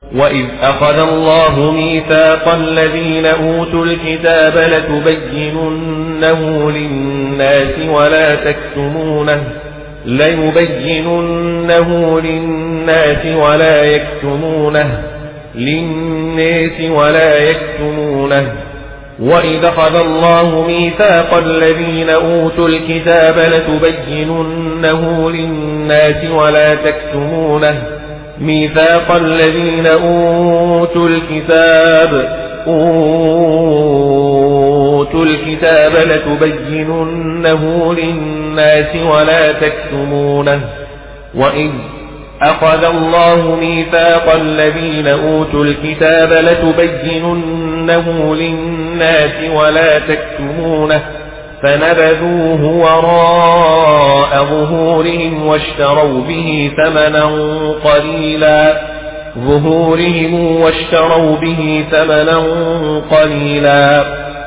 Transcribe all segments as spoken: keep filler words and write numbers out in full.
وإذ أخذ الله ميثاق الذين أوتوا الكتاب لتبيننه للناس ولا تكتمونه ليبيننه للناس ولا يكتمونه للناس ولا يكتمونه وإذ أخذ الله ميثاق الذين أوتوا الكتاب لتبيننه للناس ولا تكتمونه ميثاق الذين أوتوا الكتاب أوتوا الكتاب لتبيننه للناس ولا تكتمونه وإذ أخذ الله ميثاق الذين أوتوا الكتاب لتبيننه للناس ولا تكتمونه فنبذوه وراء ظهورهم واشتروا به ثمنا قليلا ظهورهم واشتروا به ثمنا قليلا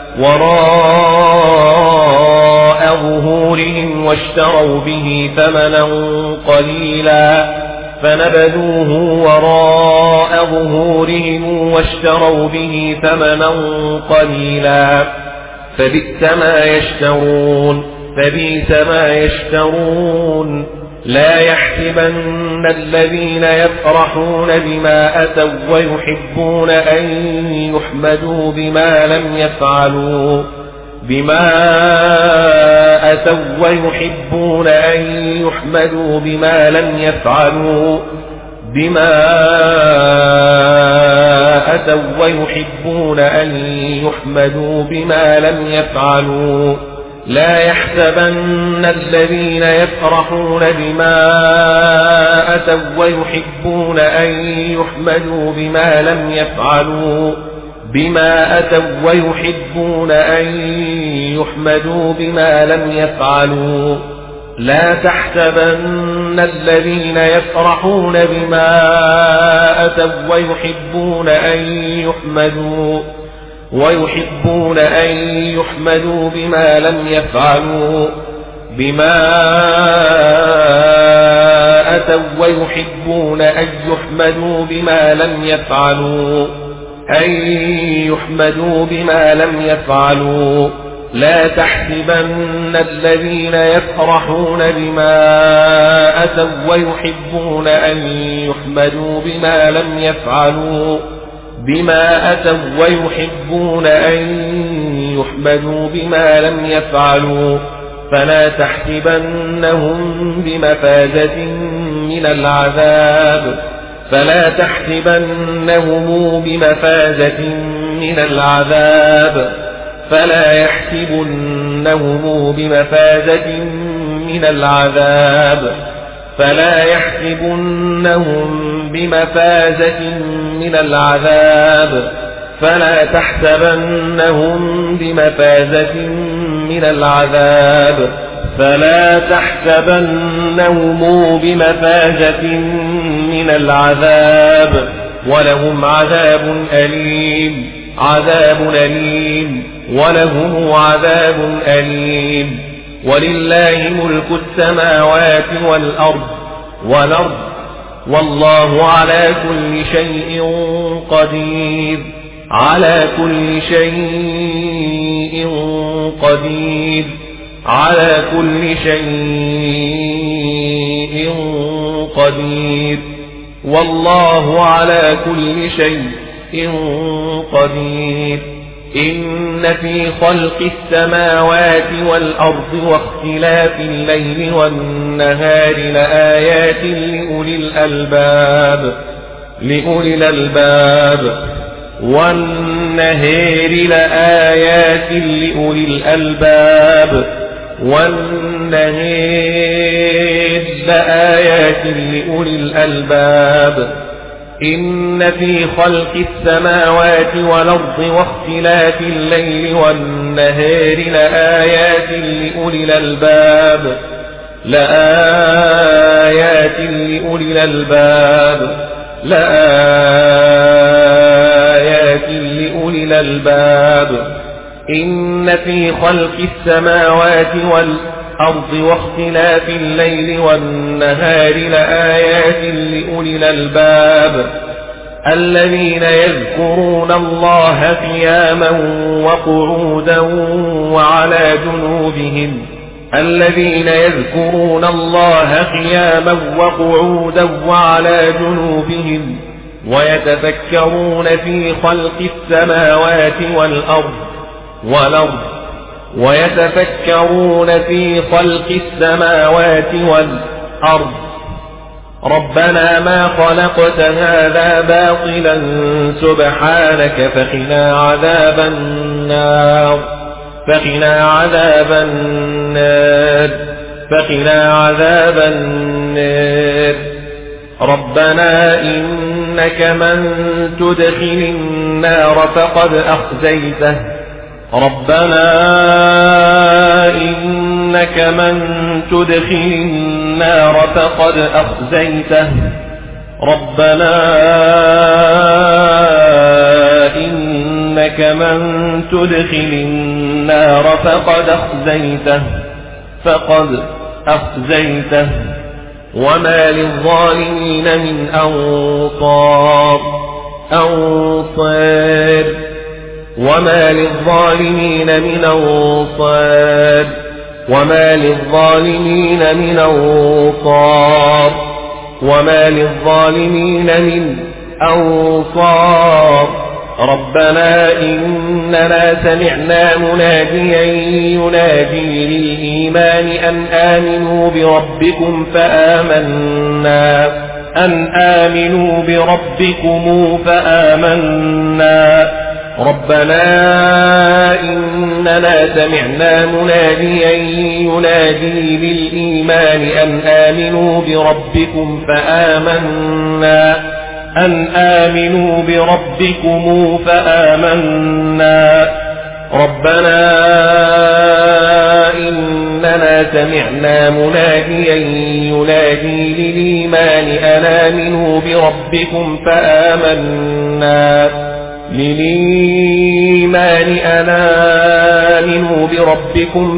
وراء ظهورهم واشتروا به ثمنا قليلا فنبذوه وراء ظهورهم واشتروا به ثمنا قليلا فبئس ما يشترون فبئس ما يشترون لا يحسبن الذين يفرحون بما أتوا ويحبون أن يحمدوا بما لم يفعلوا بما أتوا ويحبون أن يحمدوا بما لم يفعلوا بما أتوا ويحبون أن يحمدوا بما لم يفعلوا لا يحسبن الذين يفرحون بما أتوا ويحبون أن يحمدوا بما لم يفعلوا بما أتوا ويحبون أن يحمدوا بما لم يفعلوا لا تحسبن الذين يفرحون بما أتوا ويحبون أن يحمدوا ويحبون أن يحمدوا بما لم يفعلوا بما أتوا ويحبون أن يحمدوا بما لم يفعلوا أن يحمدوا بما لم يفعلوا لا تحسبن الذين يفرحون بما أتوا ويحبون أن يحمدوا بما لم يفعلوا بما أتوا ويحبون أن يحمدوا بما لم يفعلوا فلا تحسبنهم بمفازة من العذاب فلا تحسبنهم بمفازة من العذاب فلا يحسبنهم بمفازة من العذاب فلا يحسبنهم بمفازة من العذاب فلا تحسبنهم بمفازة من العذاب فلا تحسبنهم بمفازة من العذاب ولهم عذاب أليم عذاب أليم ولهم عذاب أليم ولله ملك السماوات والأرض والأرض والله على كل شيء قدير على كل شيء قدير على كل شيء قدير والله على كل شيء قدير إن في خلق السماوات والأرض واختلاف الليل والنهار لآيات لأولي الألباب لأولي الألباب والنهار لآيات لأولي الألباب والنهار لآيات لأولي الألباب إن في خلق السماوات والأرض واختلاف الليل والنهار لآيات لأولي الألباب لآيات لأولي الألباب لآيات لأولي الألباب إن في خلق السماوات والأرض واختلاف الليل والنهار لآيات لأولي الألباب الذين يذكرون الله قياما وقعودا وعلى جنوبهم الذين يذكرون الله قياما وقعودا وعلى جنوبهم ويتفكرون في خلق السماوات والأرض والأرض ويتفكرون في خلق السماوات والأرض ربنا ما خلقت هذا باطلا سبحانك فقنا عذاب النار فقنا عذاب النار فقنا عذاب النار ربنا إنك من تدخل النار فقد أخزيته ربنا إنك من تدخل النار فقد أخزيته ربنا إنك من تدخل النار فقد أخزيته فقد أخزيته وما للظالمين من أنصار أنصار وما للظالمين من أنصار وما للظالمين من أنصار وما للظالمين من أنصار ربنا إننا سمعنا مناديا ينادي للإيمان أن آمنوا بربكم فآمنا أن آمنوا بربكم فآمنا ربنا إننا سمعنا مناديا ينادي للإيمان أن آمنوا بربكم فآمنا أن آمنوا بربكم فآمنا ربنا إننا سمعنا مناديا ينادي للإيمان أن آمنوا بربكم فآمنا للإيمان أن آمنوا بربكم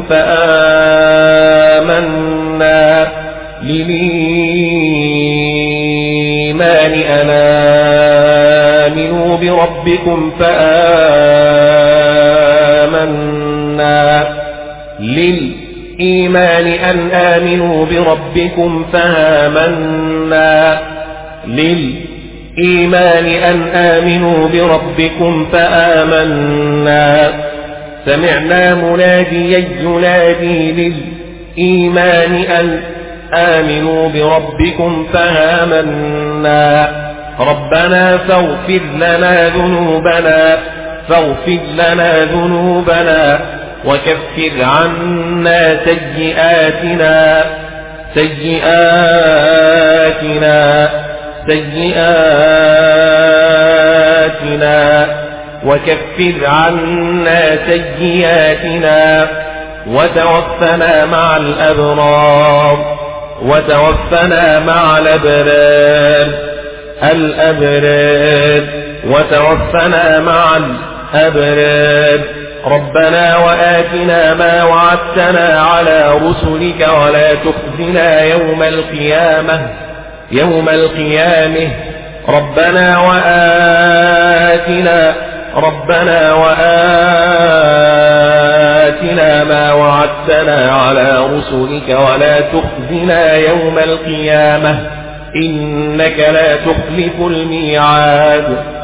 فآمنا للإيمان أن آمنوا بربكم فآمنا للإيمان أن آمنوا بربكم فآمنا للإيمان أن آمنوا بربكم فآمنا سمعنا مناديا ينادي للإيمان أن آمنوا بربكم فآمنا ربنا فاغفر لنا ذنوبنا فاغفر لنا ذنوبنا وكفر عنا سيئاتنا سيئاتنا سيئاتنا وكفر عنا سيئاتنا وتوفنا مع الأبرار وتوفنا مع الأبرار الأبرار وتوفنا مع الأبرار ربنا وآتنا ما وعدتنا على رسلك ولا تخزنا يوم القيامة يوم القيامة ربنا وآتنا ربنا وآتنا ما وعدتنا على رسلك ولا تخزنا يوم القيامة إنك لا تخلف الميعاد